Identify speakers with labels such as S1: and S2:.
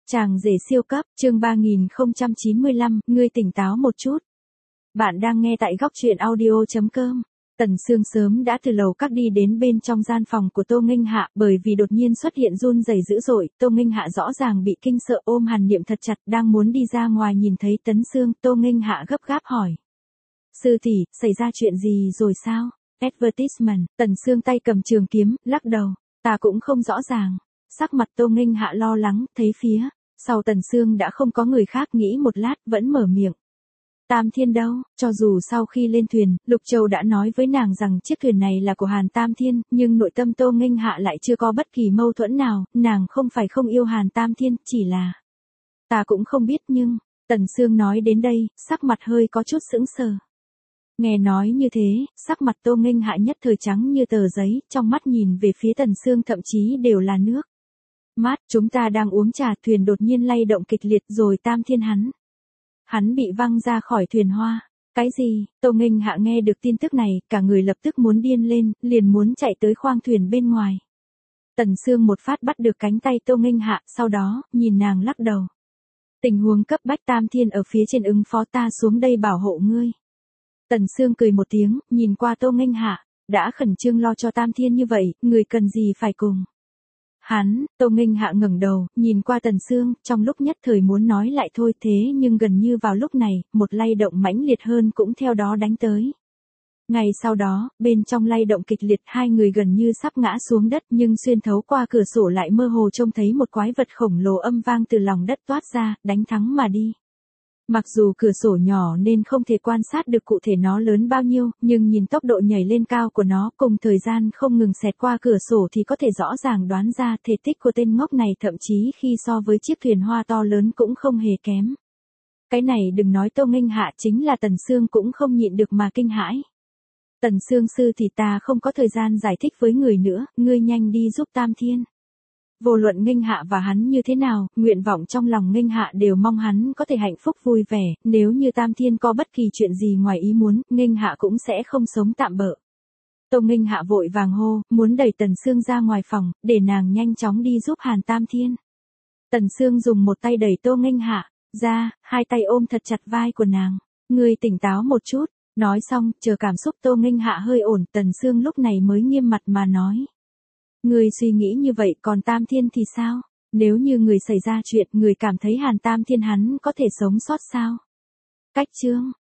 S1: Chàng rể siêu cấp, chương 3095, ngươi tỉnh táo một chút. Bạn đang nghe tại góc truyện audio.com. Tần Sương sớm đã từ lầu các đi đến bên trong gian phòng của Tô Nghênh Hạ, bởi vì đột nhiên xuất hiện run rẩy dữ dội, Tô Nghênh Hạ rõ ràng bị kinh sợ, ôm Hàn Niệm thật chặt, đang muốn đi ra ngoài nhìn thấy Tấn Sương, Tô Nghênh Hạ gấp gáp hỏi. Sư tỷ, xảy ra chuyện gì rồi sao? Advertisement, Tần Sương tay cầm trường kiếm, lắc đầu, ta cũng không rõ ràng. Sắc mặt Tô Nghênh Hạ lo lắng, thấy phía sau Tần Sương đã không có người khác, nghĩ một lát, vẫn mở miệng. Tam Thiên đâu? Cho dù sau khi lên thuyền, Lục Châu đã nói với nàng rằng chiếc thuyền này là của Hàn Tam Thiên, nhưng nội tâm Tô Nghênh Hạ lại chưa có bất kỳ mâu thuẫn nào, nàng không phải không yêu Hàn Tam Thiên, chỉ là... Ta cũng không biết nhưng... Tần Sương nói đến đây, sắc mặt hơi có chút sững sờ. Nghe nói như thế, sắc mặt Tô Nghênh Hạ nhất thời trắng như tờ giấy, trong mắt nhìn về phía Tần Sương thậm chí đều là nước. Mát, chúng ta đang uống trà, thuyền đột nhiên lay động kịch liệt rồi Tam Thiên hắn bị văng ra khỏi thuyền hoa. Cái gì? Tô Nghênh Hạ nghe được tin tức này, cả người lập tức muốn điên lên, liền muốn chạy tới khoang thuyền bên ngoài. Tần Sương một phát bắt được cánh tay Tô Nghênh Hạ, sau đó, nhìn nàng lắc đầu. Tình huống cấp bách, Tam Thiên ở phía trên ứng phó, ta xuống đây bảo hộ ngươi. Tần Sương cười một tiếng, nhìn qua Tô Nghênh Hạ, đã khẩn trương lo cho Tam Thiên như vậy, người cần gì phải cùng. Hắn, Tô Nghênh Hạ ngẩng đầu, nhìn qua Tần Sương, trong lúc nhất thời muốn nói lại thôi, thế nhưng gần như vào lúc này, một lay động mãnh liệt hơn cũng theo đó đánh tới. Ngày sau đó, bên trong lay động kịch liệt, hai người gần như sắp ngã xuống đất, nhưng xuyên thấu qua cửa sổ lại mơ hồ trông thấy một quái vật khổng lồ âm vang từ lòng đất toát ra, đánh thắng mà đi. Mặc dù cửa sổ nhỏ nên không thể quan sát được cụ thể nó lớn bao nhiêu, nhưng nhìn tốc độ nhảy lên cao của nó cùng thời gian không ngừng xẹt qua cửa sổ thì có thể rõ ràng đoán ra thể tích của tên ngốc này, thậm chí khi so với chiếc thuyền hoa to lớn cũng không hề kém. Cái này đừng nói Tô Nghênh Hạ, chính là Tần Sương cũng không nhịn được mà kinh hãi. Tần Sương sư thì ta không có thời gian giải thích với người nữa, ngươi nhanh đi giúp Tam Thiên. Vô luận Nghênh Hạ và hắn như thế nào, nguyện vọng trong lòng Nghênh Hạ đều mong hắn có thể hạnh phúc vui vẻ, nếu như Tam Thiên có bất kỳ chuyện gì ngoài ý muốn, Nghênh Hạ cũng sẽ không sống tạm bợ. Tô Nghênh Hạ vội vàng hô, muốn đẩy Tần Sương ra ngoài phòng, để nàng nhanh chóng đi giúp Hàn Tam Thiên. Tần Sương dùng một tay đẩy Tô Nghênh Hạ ra, hai tay ôm thật chặt vai của nàng. Ngươi tỉnh táo một chút, nói xong, chờ cảm xúc Tô Nghênh Hạ hơi ổn, Tần Sương lúc này mới nghiêm mặt mà nói. Người suy nghĩ như vậy, còn Tam Thiên thì sao? Nếu như người xảy ra chuyện, người cảm thấy Hàn Tam Thiên hắn có thể sống sót sao? Cách chương,